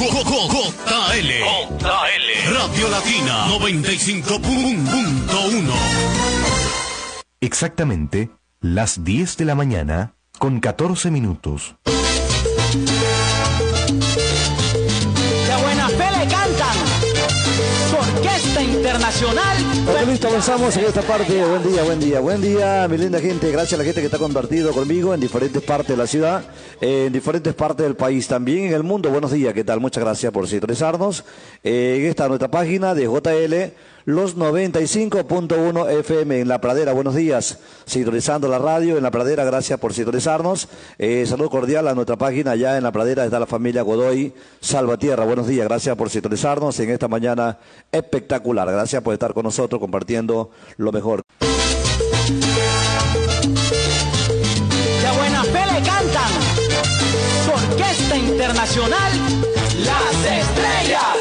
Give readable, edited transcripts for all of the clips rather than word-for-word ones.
Radio Latina 95.1. Exactamente las 10 de la mañana con 14 minutos. De buena fe le cantan su orquesta internacional. Ok, listo, avanzamos en esta parte. Buen día, mi linda gente. Gracias a la gente que está compartido conmigo en diferentes partes de la ciudad, en diferentes partes del país, también en el mundo. Buenos días, ¿qué tal? Muchas gracias por sintonizarnos. En esta nuestra página de JL, los 95.1 FM en La Pradera. Buenos días, sintonizando la radio en La Pradera. Gracias por sintonizarnos. Saludo cordial a nuestra página. Allá en La Pradera está la familia Godoy Salvatierra. Buenos días, gracias por sintonizarnos en esta mañana espectacular. Gracias por estar con nosotros compartiendo lo mejor. De buena fe le cantan su orquesta internacional, Las Estrellas.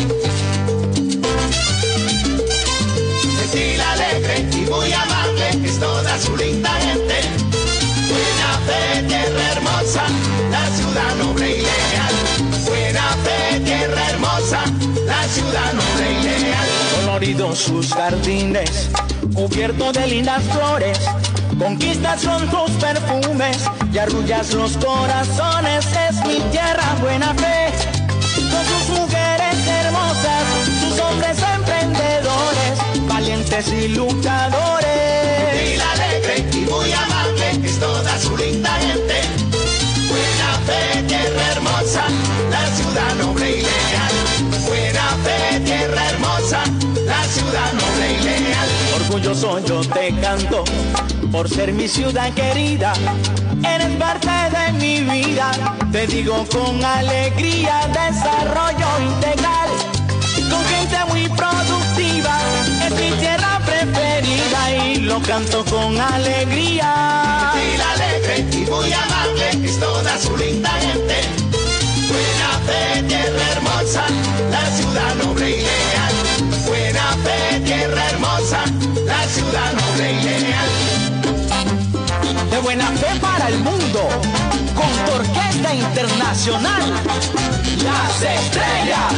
Sentir alegre y muy amable es toda su linda gente. Buena fe, tierra hermosa, la ciudad noble y leal. Buena fe, tierra hermosa, la ciudad noble y leal. Coloridos sus jardines, cubiertos de lindas flores, conquistas son tus perfumes y arrullas los corazones. Es mi tierra buena fe, con sus mujeres hermosas, sus hombres emprendedores, valientes y luchadores. Y la alegre y muy amable es toda su linda gente. Buena fe, tierra hermosa, la ciudad noble y leal. Buena fe, tierra hermosa, la ciudad noble y leal. Orgulloso yo te canto por ser mi ciudad querida. Eres parte de mi vida, te digo con alegría. Desarrollo integral, con gente muy productiva, es mi tierra preferida y lo canto con alegría. Y la alegre y muy amable es toda su linda gente. Buena fe, tierra hermosa, la ciudad noble y leal. Buena fe, tierra hermosa, la ciudad noble y leal. De buena fe para el mundo, con tu orquesta internacional, Las Estrellas.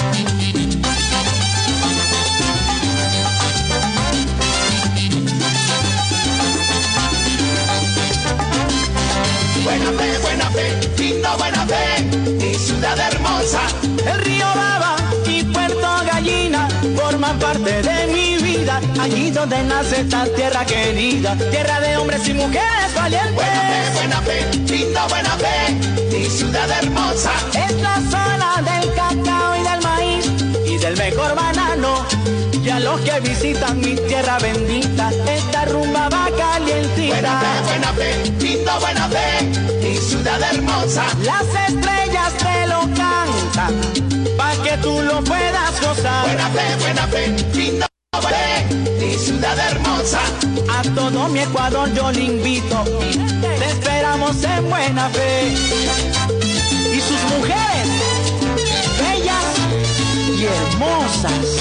Buena fe, lindo buena fe, mi ciudad hermosa. El río Baba y Puerto Gallina forman parte de mi vida. Allí donde nace esta tierra querida, tierra de hombres y mujeres valientes. Buena fe, lindo buena fe, mi ciudad hermosa. Es la zona del cacao y del maíz y del mejor banano. Y a los que visitan mi tierra bendita, esta rumba va calientita. Buena fe, lindo buena fe, mi ciudad hermosa. Las estrellas te lo cantan, pa' que tú lo puedas gozar. Buena fe, lindo buena fe, mi ciudad hermosa. A todo mi Ecuador yo le invito, te esperamos en buena fe. Y sus mujeres, bellas y hermosas.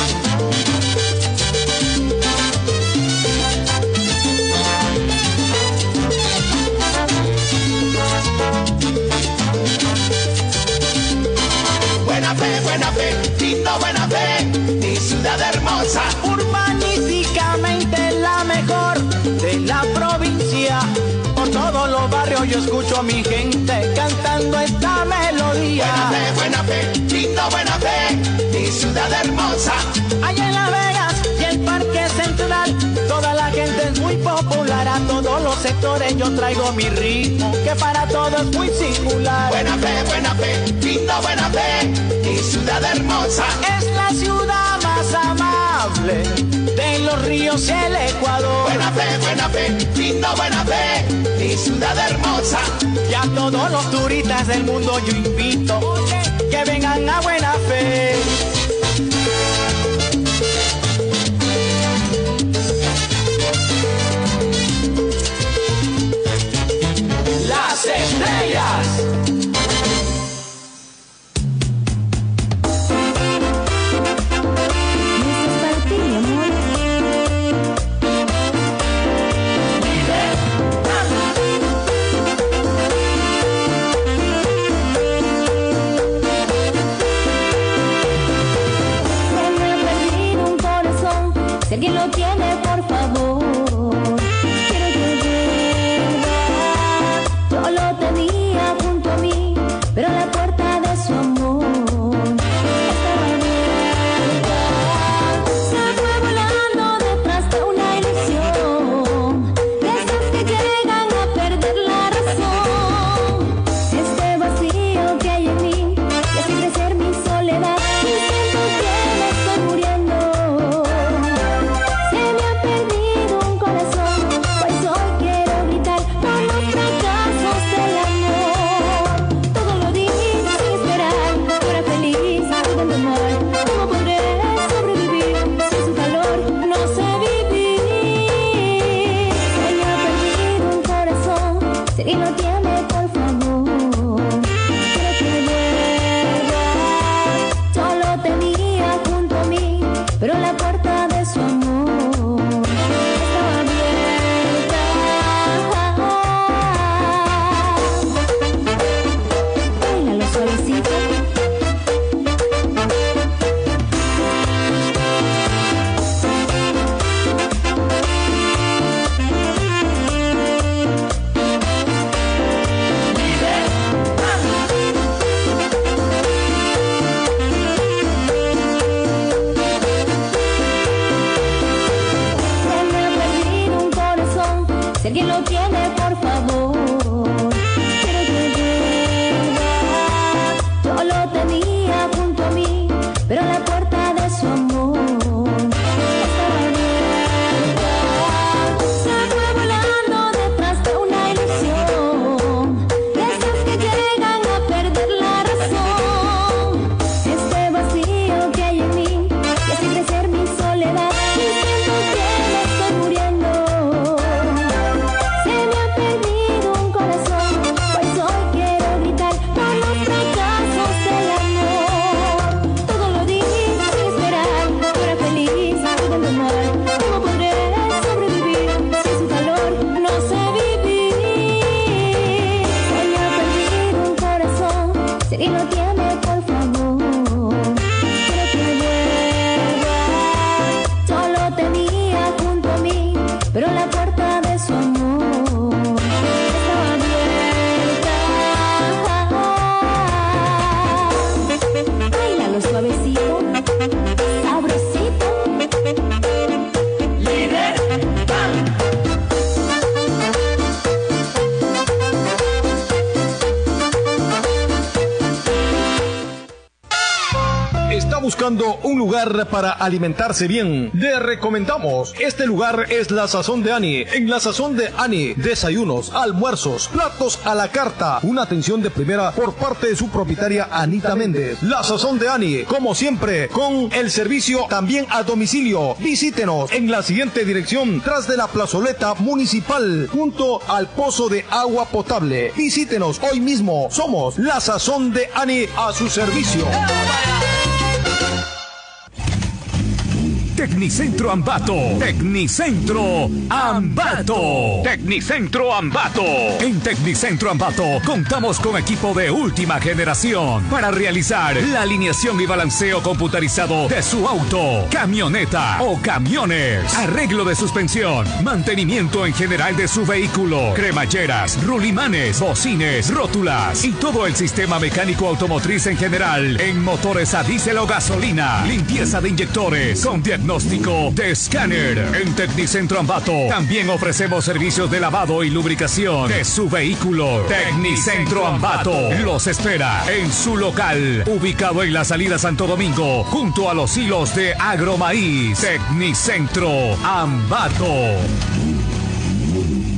Buena fe, lindo buena fe, mi ciudad hermosa. Urbanísticamente la mejor de la provincia. Por todos los barrios yo escucho a mi gente cantando esta melodía. Buena fe, lindo buena fe, mi ciudad hermosa. Allá en Las Vegas y el Parque Central, toda la gente es muy popular. A todos los sectores yo traigo mi ritmo, que para todos es muy singular. Buena fe, lindo buena fe, mi ciudad hermosa. Es la ciudad más amable de los ríos y el Ecuador. Buena fe, lindo buena fe, mi ciudad hermosa. Y a todos los turistas del mundo yo invito que vengan a buena fe. Las Estrellas. Si alguien lo tiene, por favor, quiero que vuelva. Yo lo tenía junto a mí, pero la puerta de su amor estaba abierta. Báilalo suavecito, sabrosito. Líder, ¡bam! ¿Está buscando un lugar para alimentarse bien? Le recomendamos. Este lugar es La Sazón de Ani. En La Sazón de Ani, desayunos, almuerzos, platos a la carta. Una atención de primera por parte de su propietaria Anita Méndez. La Sazón de Ani, como siempre, con el servicio también a domicilio. Visítenos en la siguiente dirección, tras de la plazoleta municipal, junto al pozo de agua potable. Visítenos hoy mismo. Somos La Sazón de Ani, a su servicio. Tecnicentro Ambato. Tecnicentro Ambato. Tecnicentro Ambato. En Tecnicentro Ambato contamos con equipo de última generación para realizar la alineación y balanceo computarizado de su auto, camioneta o camiones. Arreglo de suspensión, mantenimiento en general de su vehículo, cremalleras, rulimanes, bocines, rótulas y todo el sistema mecánico automotriz en general en motores a diésel o gasolina. Limpieza de inyectores con diagnóstico de escáner. En Tecnicentro Ambato también ofrecemos servicios de lavado y lubricación de su vehículo. Tecnicentro Ambato los espera en su local, ubicado en la salida Santo Domingo, junto a los hilos de Agromaíz. Tecnicentro Ambato.